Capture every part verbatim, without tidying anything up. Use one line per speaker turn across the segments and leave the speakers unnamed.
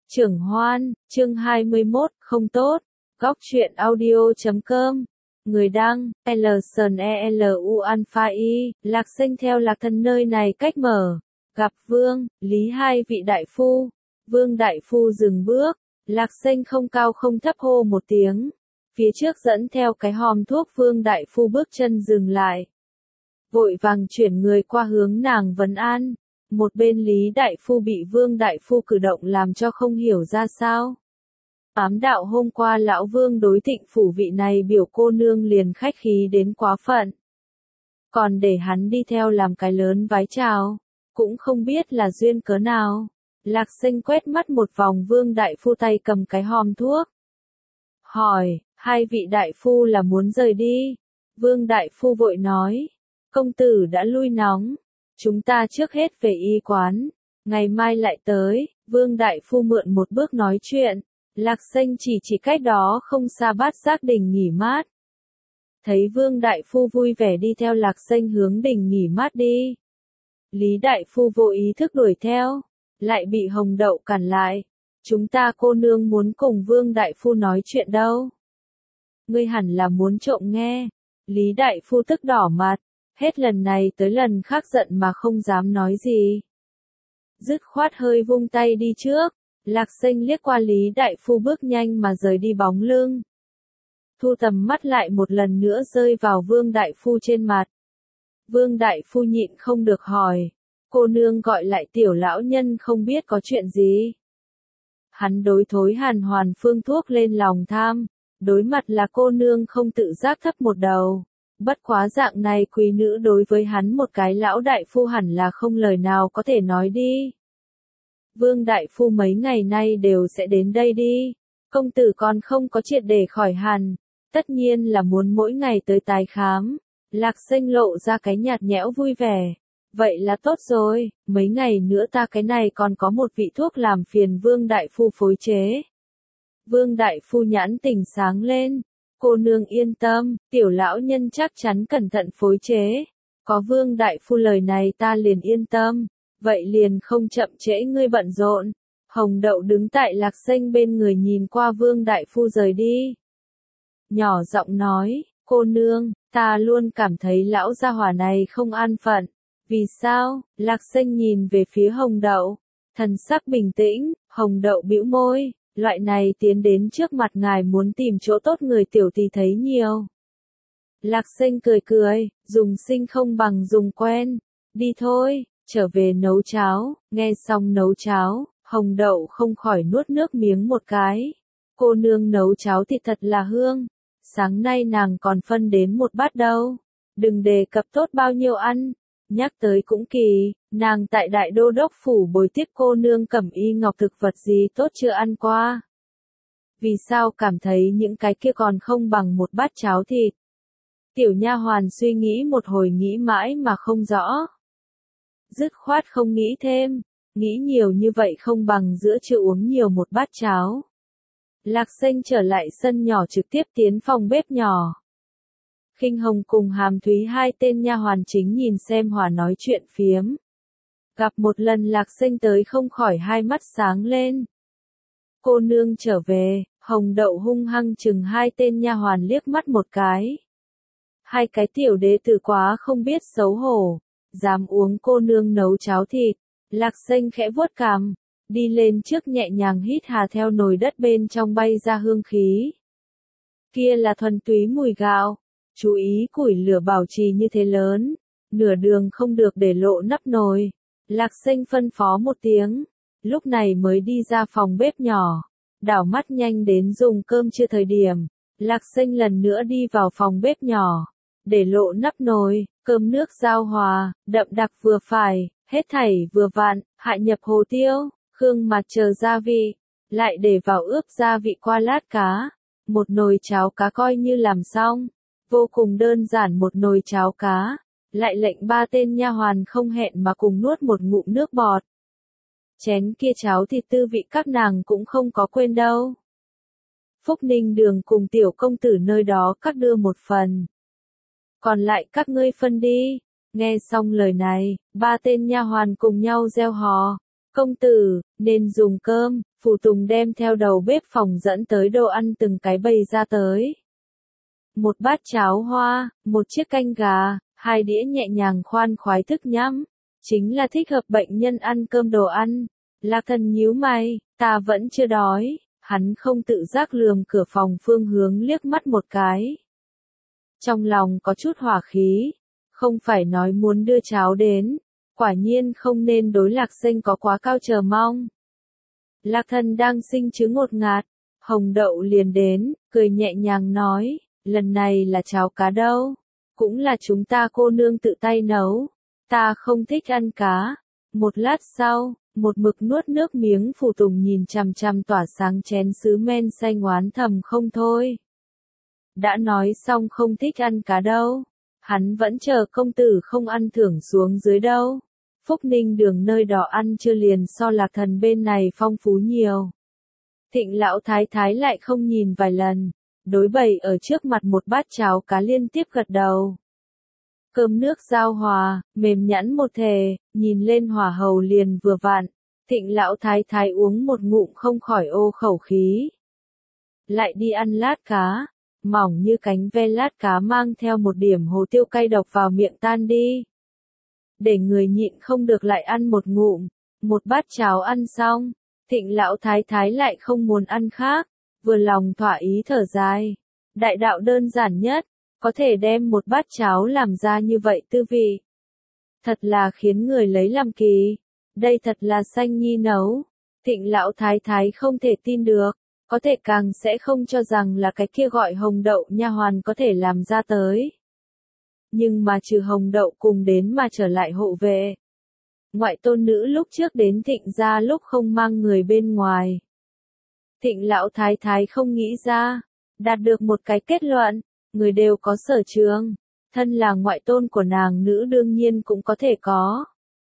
Trưởng Hoan, chương hai mươi mốt, không tốt. Góc truyện audio chấm com. Người đăng, Elson E L U Alpha I, Lạc Sinh theo Lạc Thần nơi này cách mở. Gặp Vương, Lý hai vị đại phu. Vương đại phu dừng bước. Lạc Sinh không cao không thấp hô một tiếng. Phía trước dẫn theo cái hòm thuốc Vương đại phu bước chân dừng lại. Vội vàng chuyển người qua hướng nàng vấn an. Một bên Lý đại phu bị Vương đại phu cử động làm cho không hiểu ra sao. Ám đạo hôm qua lão Vương đối Thịnh phủ vị này biểu cô nương liền khách khí đến quá phận. Còn để hắn đi theo làm cái lớn vái chào, cũng không biết là duyên cớ nào. Lạc Sinh quét mắt một vòng Vương đại phu tay cầm cái hòm thuốc. Hỏi, hai vị đại phu là muốn rời đi? Vương đại phu vội nói, công tử đã lui nóng. Chúng ta trước hết về y quán, ngày mai lại tới. Vương đại phu mượn một bước nói chuyện. Lạc Sinh chỉ chỉ cách đó không xa Bát Giác đình nghỉ mát. Thấy Vương đại phu vui vẻ đi theo Lạc Sinh hướng đình nghỉ mát đi. Lý đại phu vô ý thức đuổi theo, lại bị Hồng Đậu cản lại. Chúng ta cô nương muốn cùng Vương đại phu nói chuyện đâu. Ngươi hẳn là muốn trộm nghe. Lý đại phu tức đỏ mặt. Hết lần này tới lần khác giận mà không dám nói gì. Dứt khoát hơi vung tay đi trước. Lạc Sinh liếc qua Lý đại phu bước nhanh mà rời đi bóng lưng. Thu tầm mắt lại một lần nữa rơi vào Vương đại phu trên mặt. Vương đại phu nhịn không được hỏi. Cô nương gọi lại tiểu lão nhân không biết có chuyện gì. Hắn đối Thối Hàn Hoàn phương thuốc lên lòng tham. Đối mặt là cô nương không tự giác thấp một đầu. Bất quá dạng này quý nữ đối với hắn một cái lão đại phu hẳn là không lời nào có thể nói đi. Vương đại phu mấy ngày nay đều sẽ đến đây đi. Công tử còn không có triệt để khỏi hẳn. Tất nhiên là muốn mỗi ngày tới tái khám. Lạc Sinh lộ ra cái nhạt nhẽo vui vẻ. Vậy là tốt rồi, mấy ngày nữa ta cái này còn có một vị thuốc làm phiền Vương đại phu phối chế. Vương đại phu nhãn tỉnh sáng lên. Cô nương yên tâm, tiểu lão nhân chắc chắn cẩn thận phối chế. Có Vương đại phu lời này ta liền yên tâm. Vậy liền không chậm trễ ngươi bận rộn. Hồng Đậu đứng tại Lạc Sinh bên người nhìn qua Vương đại phu rời đi. Nhỏ giọng nói, cô nương, ta luôn cảm thấy lão gia hỏa này không an phận. Vì sao? Lạc Sinh nhìn về phía Hồng Đậu. Thần sắc bình tĩnh, Hồng Đậu bĩu môi. Loại này tiến đến trước mặt ngài muốn tìm chỗ tốt người tiểu thì thấy nhiều. Lạc Sinh cười cười, dùng sinh không bằng dùng quen. Đi thôi, trở về nấu cháo. Nghe xong nấu cháo, Hồng Đậu không khỏi nuốt nước miếng một cái. Cô nương nấu cháo thì thật là hương. Sáng nay nàng còn phân đến một bát đâu. Đừng đề cập tốt bao nhiêu ăn. Nhắc tới cũng kỳ, nàng tại Đại Đô Đốc phủ bồi tiếp cô nương Cẩm Y Ngọc thực vật gì tốt chưa ăn qua. Vì sao cảm thấy những cái kia còn không bằng một bát cháo thịt? Tiểu nha hoàn suy nghĩ một hồi nghĩ mãi mà không rõ. Dứt khoát không nghĩ thêm, nghĩ nhiều như vậy không bằng giữa trưa uống nhiều một bát cháo. Lạc Sinh trở lại sân nhỏ trực tiếp tiến phòng bếp nhỏ. Khinh Hồng cùng Hàm Thúy hai tên nha hoàn chính nhìn xem hòa nói chuyện phiếm. Gặp một lần Lạc Sinh tới không khỏi hai mắt sáng lên. Cô nương trở về, Hồng Đậu hung hăng chừng hai tên nha hoàn liếc mắt một cái. Hai cái tiểu đế tử quá không biết xấu hổ, dám uống cô nương nấu cháo thịt. Lạc Sinh khẽ vuốt cằm, đi lên trước nhẹ nhàng hít hà theo nồi đất bên trong bay ra hương khí. Kia là thuần túy mùi gạo. Chú ý củi lửa bảo trì như thế lớn, nửa đường không được để lộ nắp nồi. Lạc Sinh phân phó một tiếng, lúc này mới đi ra phòng bếp nhỏ, đảo mắt nhanh đến dùng cơm trưa thời điểm. Lạc Sinh lần nữa đi vào phòng bếp nhỏ, để lộ nắp nồi, cơm nước giao hòa, đậm đặc vừa phải, hết thảy vừa vặn, hạ nhập hồ tiêu, khương mặt chờ gia vị, lại để vào ướp gia vị qua lát cá, một nồi cháo cá coi như làm xong. Vô cùng đơn giản một nồi cháo cá, lại lệnh ba tên nha hoàn không hẹn mà cùng nuốt một ngụm nước bọt. Chén kia cháo thịt tư vị các nàng cũng không có quên đâu. Phúc Ninh Đường cùng tiểu công tử nơi đó các đưa một phần. Còn lại các ngươi phân đi. Nghe xong lời này, ba tên nha hoàn cùng nhau reo hò. Công tử, nên dùng cơm, Phù Tùng đem theo đầu bếp phòng dẫn tới đồ ăn từng cái bày ra tới. Một bát cháo hoa, một chiếc canh gà, hai đĩa nhẹ nhàng khoan khoái thức nhắm. Chính là thích hợp bệnh nhân ăn cơm đồ ăn. Lạc Thần nhíu mày, ta vẫn chưa đói. Hắn không tự giác lườm cửa phòng phương hướng liếc mắt một cái. Trong lòng có chút hỏa khí. Không phải nói muốn đưa cháo đến. Quả nhiên không nên đối Lạc Sinh có quá cao chờ mong. Lạc Thần đang sinh chứng ngột ngạt. Hồng Đậu liền đến, cười nhẹ nhàng nói. Lần này là cháo cá đâu. Cũng là chúng ta cô nương tự tay nấu. Ta không thích ăn cá. Một lát sau, một mực nuốt nước miếng Phù Tùng nhìn chằm chằm tỏa sáng chén sứ men xanh oán thầm không thôi. Đã nói xong không thích ăn cá đâu. Hắn vẫn chờ công tử không ăn thưởng xuống dưới đâu. Phúc Ninh Đường nơi đó ăn chưa liền so Lạc Thần bên này phong phú nhiều. Thịnh lão thái thái lại không nhìn vài lần. Đối bày ở trước mặt một bát cháo cá liên tiếp gật đầu. Cơm nước giao hòa, mềm nhẵn một thể, nhìn lên hỏa hầu liền vừa vặn. Thịnh lão thái thái uống một ngụm không khỏi ô khẩu khí. Lại đi ăn lát cá, mỏng như cánh ve lát cá mang theo một điểm hồ tiêu cay độc vào miệng tan đi. Để người nhịn không được lại ăn một ngụm, một bát cháo ăn xong, thịnh lão thái thái lại không muốn ăn khác, vừa lòng thỏa ý thở dài. Đại đạo đơn giản nhất, có thể đem một bát cháo làm ra như vậy tư vị. Thật là khiến người lấy làm kỳ. Đây thật là Xanh Nhi nấu. Thịnh lão thái thái không thể tin được, có thể càng sẽ không cho rằng là cái kia gọi Hồng Đậu nha hoàn có thể làm ra tới. Nhưng mà trừ Hồng Đậu cùng đến mà trở lại hộ vệ. Ngoại tôn nữ lúc trước đến thịnh gia lúc không mang người bên ngoài. Thịnh lão thái thái không nghĩ ra, đạt được một cái kết luận, người đều có sở trường, thân là ngoại tôn của nàng nữ đương nhiên cũng có thể có.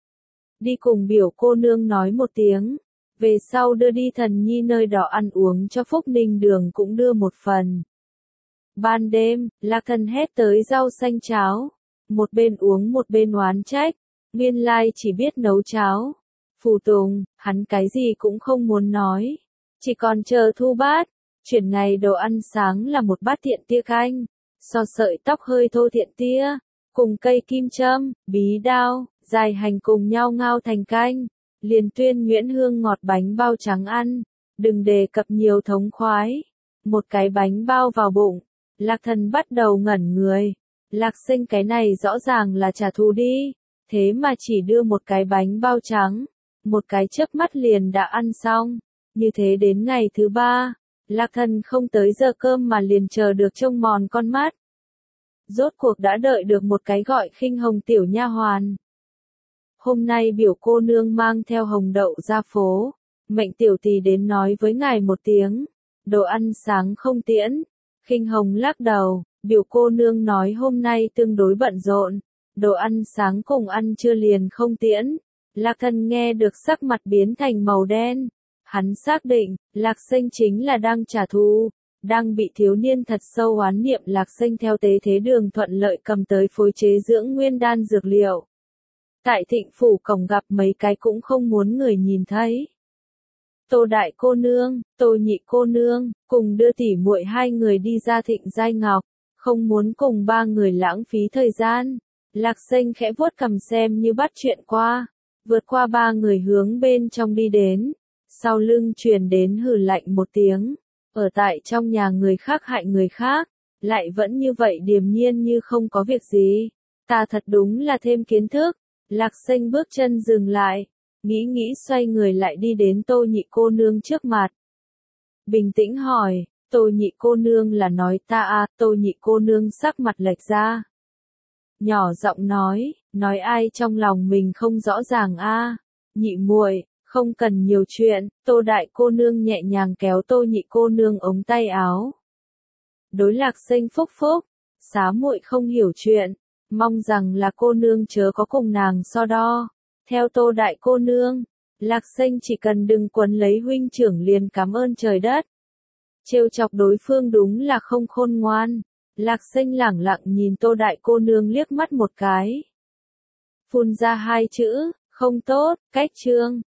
Đi cùng biểu cô nương nói một tiếng, về sau đưa đi Thần Nhi nơi đó ăn uống cho Phúc Ninh Đường cũng đưa một phần. Ban đêm, Lạc Thần hét tới rau xanh cháo, một bên uống một bên oán trách, nguyên lai chỉ biết nấu cháo. Phù Tùng, hắn cái gì cũng không muốn nói, chỉ còn chờ thu bát. Chuyển ngày đồ ăn sáng là một bát thiện tia canh, so sợi tóc hơi thô thiện tia, cùng cây kim châm, bí đao, dài hành cùng nhau ngao thành canh, liền tuyên nhuyễn hương ngọt bánh bao trắng ăn, đừng đề cập nhiều thống khoái. Một cái bánh bao vào bụng, Lạc Thần bắt đầu ngẩn người. Lạc Sinh cái này rõ ràng là trả thù đi, thế mà chỉ đưa một cái bánh bao trắng, một cái chớp mắt liền đã ăn xong. Như thế đến ngày thứ ba, Lạc Thần không tới giờ cơm mà liền chờ được trông mòn con mắt. Rốt cuộc đã đợi được một cái gọi Khinh Hồng tiểu nha hoàn. Hôm nay biểu cô nương mang theo Hồng Đậu ra phố, mệnh tiểu tỳ đến nói với ngài một tiếng, đồ ăn sáng không tiễn. Khinh Hồng lắc đầu, biểu cô nương nói hôm nay tương đối bận rộn, đồ ăn sáng cùng ăn trưa liền không tiễn. Lạc Thần nghe được sắc mặt biến thành màu đen. Hắn xác định, Lạc Sinh chính là đang trả thù, đang bị thiếu niên thật sâu oán niệm. Lạc Sinh theo tế thế đường thuận lợi cầm tới phối chế dưỡng nguyên đan dược liệu. Tại Thịnh phủ cổng gặp mấy cái cũng không muốn người nhìn thấy. Tô đại cô nương, Tô nhị cô nương, cùng đưa tỉ muội hai người đi ra Thịnh Giai Ngọc, không muốn cùng ba người lãng phí thời gian. Lạc Sinh khẽ vuốt cằm xem như bắt chuyện qua, vượt qua ba người hướng bên trong đi đến. Sau lưng truyền đến hừ lạnh một tiếng, ở tại trong nhà người khác hại người khác, lại vẫn như vậy điềm nhiên như không có việc gì. Ta thật đúng là thêm kiến thức. Lạc Sinh bước chân dừng lại, nghĩ nghĩ xoay người lại đi đến Tô nhị cô nương trước mặt. Bình tĩnh hỏi, Tô nhị cô nương là nói ta à? Tô nhị cô nương sắc mặt lệch ra. Nhỏ giọng nói, nói ai trong lòng mình không rõ ràng a à? Nhị muội, không cần nhiều chuyện. Tô đại cô nương nhẹ nhàng kéo Tô nhị cô nương ống tay áo. Đối Lạc Sinh phúc phúc, xá muội không hiểu chuyện, mong rằng là cô nương chớ có cùng nàng so đo. Theo Tô đại cô nương, Lạc Sinh chỉ cần đừng quấn lấy huynh trưởng liền cảm ơn trời đất. Trêu chọc đối phương đúng là không khôn ngoan. Lạc Sinh lẳng lặng nhìn Tô đại cô nương liếc mắt một cái. Phun ra hai chữ, không tốt. Cách chương